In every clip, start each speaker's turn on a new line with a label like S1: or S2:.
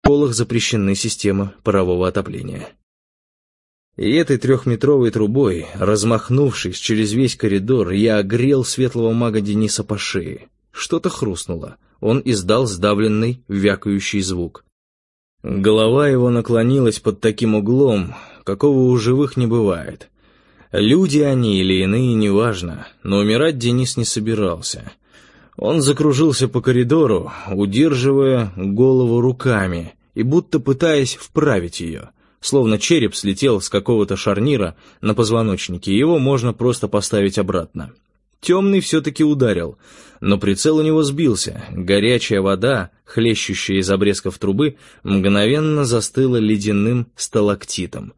S1: школах запрещены системы парового отопления. И этой 3-метровой трубой, размахнувшись через весь коридор, я огрел светлого мага Дениса по шее. Что-то хрустнуло. Он издал сдавленный, вякающий звук. Голова его наклонилась под таким углом, какого у живых не бывает. Люди они или иные, неважно, но умирать Денис не собирался. Он закружился по коридору, удерживая голову руками и будто пытаясь вправить ее. Словно череп слетел с какого-то шарнира на позвоночнике, и его можно просто поставить обратно. Темный все-таки ударил, но прицел у него сбился. Горячая вода, хлещущая из обрезков трубы, мгновенно застыла ледяным сталактитом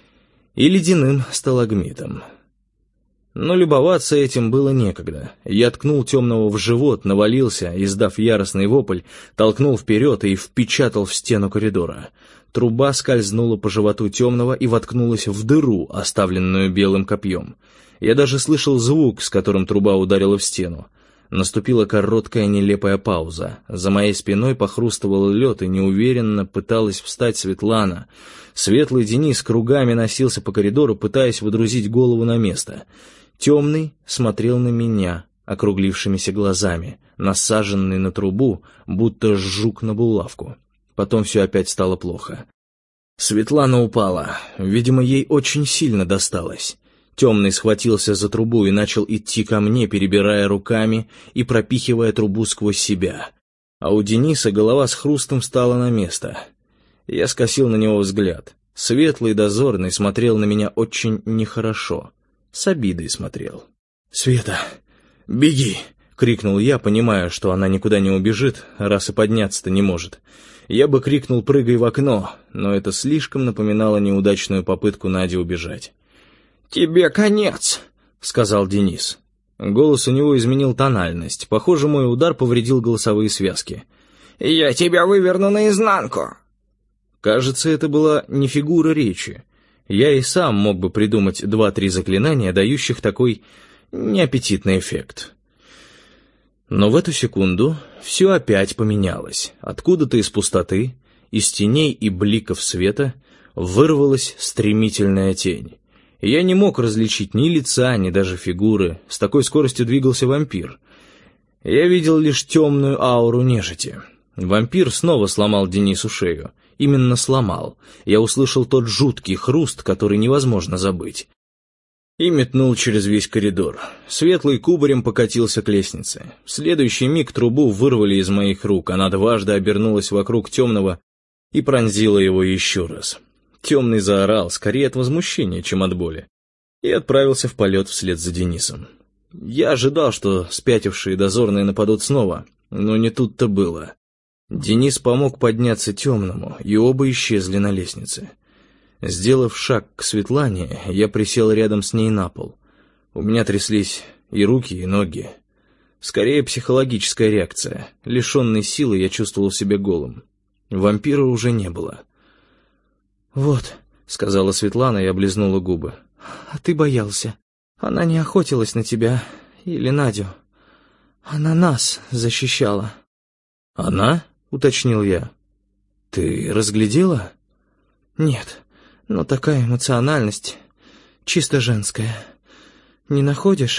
S1: и ледяным сталагмитом. Но любоваться этим было некогда. Я ткнул темного в живот, навалился, издав яростный вопль, толкнул вперед и впечатал в стену коридора. Труба скользнула по животу темного и воткнулась в дыру, оставленную белым копьем. Я даже слышал звук, с которым труба ударила в стену. Наступила короткая нелепая пауза. За моей спиной похрустывал лед, и неуверенно пыталась встать Светлана. Светлый Денис кругами носился по коридору, пытаясь водрузить голову на место. Темный смотрел на меня округлившимися глазами, насаженный на трубу, будто жук на булавку. Потом все опять стало плохо. Светлана упала. Видимо, ей очень сильно досталось. Темный схватился за трубу и начал идти ко мне, перебирая руками и пропихивая трубу сквозь себя. А у Дениса голова с хрустом встала на место. Я скосил на него взгляд. Светлый дозорный смотрел на меня очень нехорошо. С обидой смотрел. «Света, беги!» — крикнул я, понимая, что она никуда не убежит, раз и подняться-то не может. Я бы крикнул «прыгай в окно», но это слишком напоминало неудачную попытку Нади убежать. «Тебе конец», — сказал Денис. Голос у него изменил тональность. Похоже, мой удар повредил голосовые связки. «Я тебя выверну наизнанку». Кажется, это была не фигура речи. Я и сам мог бы придумать 2-3 заклинания, дающих такой неаппетитный эффект. Но в эту секунду все опять поменялось. Откуда-то из пустоты, из теней и бликов света вырвалась стремительная тень. Я не мог различить ни лица, ни даже фигуры. С такой скоростью двигался вампир. Я видел лишь темную ауру нежити. Вампир снова сломал Денису шею. Именно сломал. Я услышал тот жуткий хруст, который невозможно забыть. И метнул через весь коридор. Светлый кубарем покатился к лестнице. В следующий миг трубу вырвали из моих рук. Она дважды обернулась вокруг темного и пронзила его еще раз. Темный заорал, скорее от возмущения, чем от боли, и отправился в полет вслед за Денисом. Я ожидал, что спятившие дозорные нападут снова, но не тут-то было. Денис помог подняться темному, и оба исчезли на лестнице. Сделав шаг к Светлане, я присел рядом с ней на пол. У меня тряслись и руки, и ноги. Скорее психологическая реакция. Лишенный силы, я чувствовал себя голым. Вампира уже не было. «Вот», — сказала Светлана и облизнула губы. «А ты боялся. Она не охотилась на тебя или Надю. Она нас защищала». «Она?» — уточнил я. «Ты разглядела?» «Нет, но такая эмоциональность, чисто женская. Не находишь?»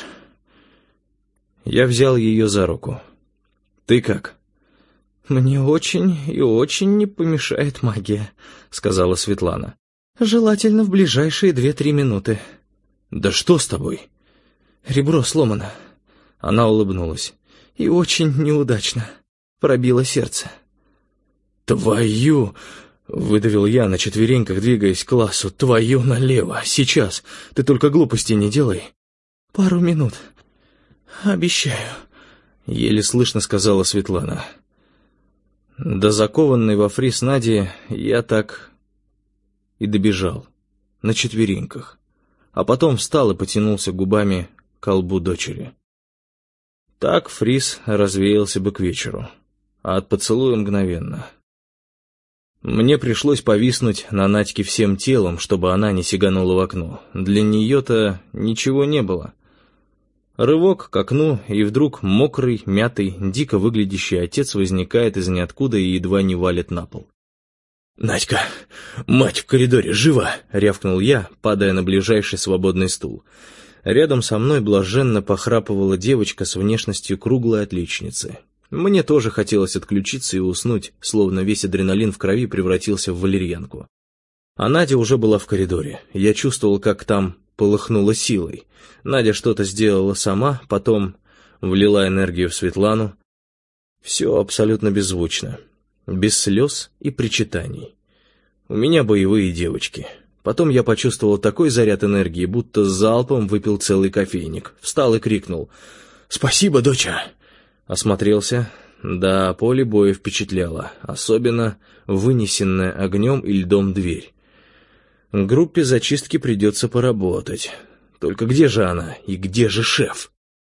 S1: Я взял ее за руку. «Ты как?» «Мне очень и очень не помешает магия», — сказала Светлана. «Желательно в ближайшие 2-3 минуты». «Да что с тобой?» «Ребро сломано». Она улыбнулась. «И очень неудачно. Пробило сердце». «Твою!» — выдавил я на четвереньках, двигаясь к классу. «Твою налево! Сейчас! Ты только глупостей не делай!» «Пару минут. Обещаю», — еле слышно сказала Светлана. До закованной во фриз Нади я так и добежал, на четвереньках, а потом встал и потянулся губами к колбу дочери. Так фриз развеялся бы к вечеру, а от поцелуя мгновенно. Мне пришлось повиснуть на Надьке всем телом, чтобы она не сиганула в окно. Для нее-то ничего не было. Рывок к окну, и вдруг мокрый, мятый, дико выглядящий отец возникает из ниоткуда и едва не валит на пол. «Надька, мать в коридоре, жива!» — рявкнул я, падая на ближайший свободный стул. Рядом со мной блаженно похрапывала девочка с внешностью круглой отличницы. Мне тоже хотелось отключиться и уснуть, словно весь адреналин в крови превратился в валерьянку. А Надя уже была в коридоре. Я чувствовал, как там полыхнуло силой. Надя что-то сделала сама, потом влила энергию в Светлану. Все абсолютно беззвучно, без слез и причитаний. У меня боевые девочки. Потом я почувствовал такой заряд энергии, будто залпом выпил целый кофейник. Встал и крикнул: «Спасибо, доча!» Осмотрелся. Да, поле боя впечатляло, особенно вынесенная огнем и льдом дверь. Группе зачистки придется поработать. Только где же она и где же шеф?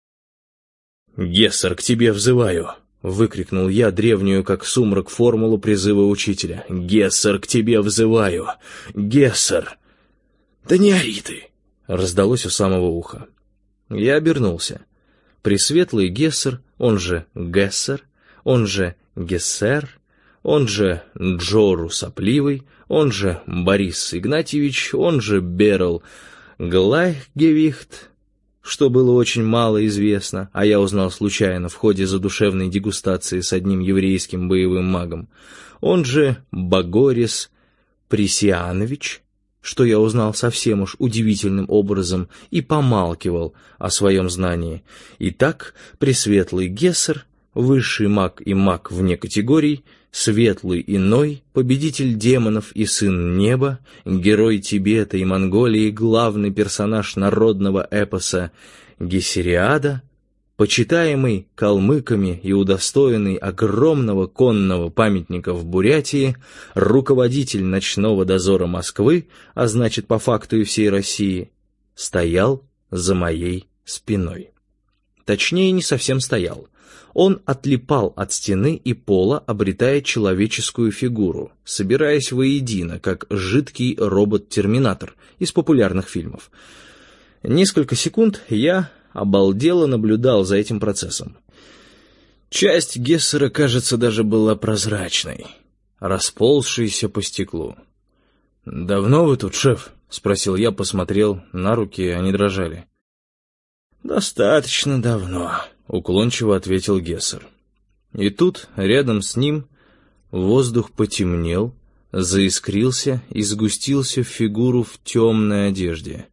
S1: «Гессер, к тебе взываю!» — выкрикнул я древнюю, как сумрак, формулу призыва учителя. «Гессер, к тебе взываю! Гессер!» «Да не ори ты!» — раздалось у самого уха. Я обернулся. Пресветлый Гессер, он же Гессер, он же Гессер, он же Джору Сопливый, он же Борис Игнатьевич, он же Берл Глайхгевихт, что было очень мало известно, а я узнал случайно в ходе задушевной дегустации с одним еврейским боевым магом, он же Багорис Пресианович, что я узнал совсем уж удивительным образом и помалкивал о своем знании. Итак, Пресветлый Гессер, высший маг и маг вне категорий, светлый иной, победитель демонов и сын неба, герой Тибета и Монголии, главный персонаж народного эпоса Гессериада, почитаемый калмыками и удостоенный огромного конного памятника в Бурятии, руководитель ночного дозора Москвы, а значит по факту и всей России, стоял за моей спиной. Точнее, не совсем стоял. Он отлипал от стены и пола, обретая человеческую фигуру, собираясь воедино, как жидкий робот-терминатор из популярных фильмов. Несколько секунд я обалдело наблюдал за этим процессом. Часть Гессера, кажется, даже была прозрачной, расползшейся по стеклу. «Давно вы тут, шеф?» — спросил я, посмотрел на руки, они дрожали. «Достаточно давно», — уклончиво ответил Гессер. И тут, рядом с ним, воздух потемнел, заискрился и сгустился в фигуру в темной одежде.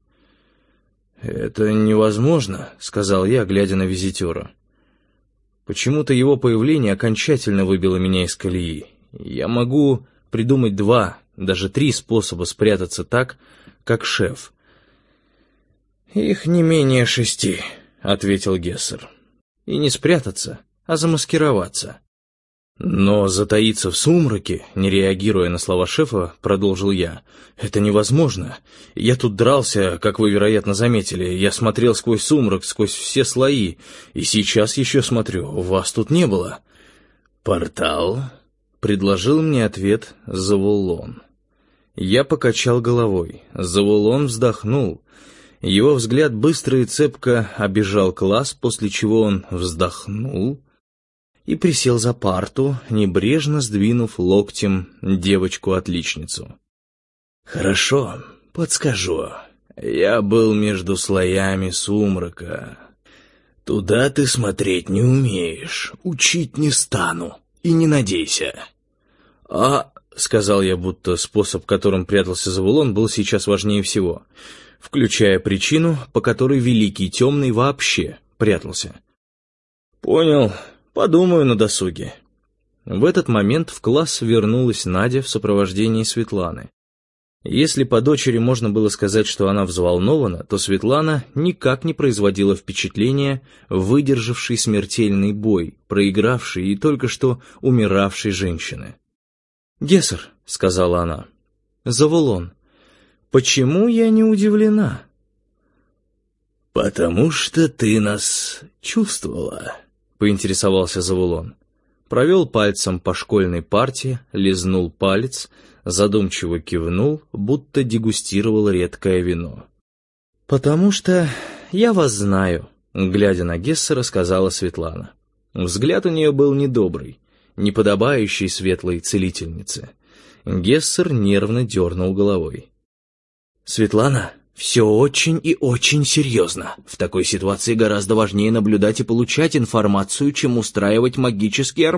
S1: «Это невозможно», — сказал я, глядя на визитера. Почему-то его появление окончательно выбило меня из колеи. Я могу придумать 2, даже 3 способа спрятаться так, как шеф. «Их не менее 6, — ответил Гессер. И не спрятаться, а замаскироваться. Но затаиться в сумраке, не реагируя на слова шефа, продолжил я. Это невозможно. Я тут дрался, как вы, вероятно, заметили. Я смотрел сквозь сумрак, сквозь все слои. И сейчас еще смотрю. Вас тут не было. «Портал?» — предложил мне ответ Завулон. Я покачал головой. Завулон вздохнул. Его взгляд быстро и цепко обежал класс, после чего он вздохнул и присел за парту, небрежно сдвинув локтем девочку-отличницу. «Хорошо, подскажу. Я был между слоями сумрака. Туда ты смотреть не умеешь, учить не стану, и не надейся». — сказал я, будто способ, которым прятался Завулон, был сейчас важнее всего, включая причину, по которой Великий Темный вообще прятался. «Понял. Подумаю на досуге». В этот момент в класс вернулась Надя в сопровождении Светланы. Если по дочери можно было сказать, что она взволнована, то Светлана никак не производила впечатления выдержавшей смертельный бой, проигравшей и только что умиравшей женщины. «Гессер», — сказала она, — «Завулон, почему я не удивлена?» «Потому что ты нас чувствовала», — поинтересовался Завулон. Провел пальцем по школьной парте, лизнул палец, задумчиво кивнул, будто дегустировал редкое вино. «Потому что я вас знаю», — глядя на Гессера, сказала Светлана. Взгляд у нее был недобрый, неподобающий светлой целительнице. Гессер нервно дернул головой. «Светлана, все очень и очень серьезно. В такой ситуации гораздо важнее наблюдать и получать информацию, чем устраивать магический